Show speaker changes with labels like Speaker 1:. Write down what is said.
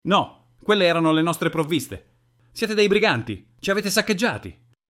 Speaker 1: No, quelle erano le nostre provviste. Siete dei briganti, ci avete saccheggiati.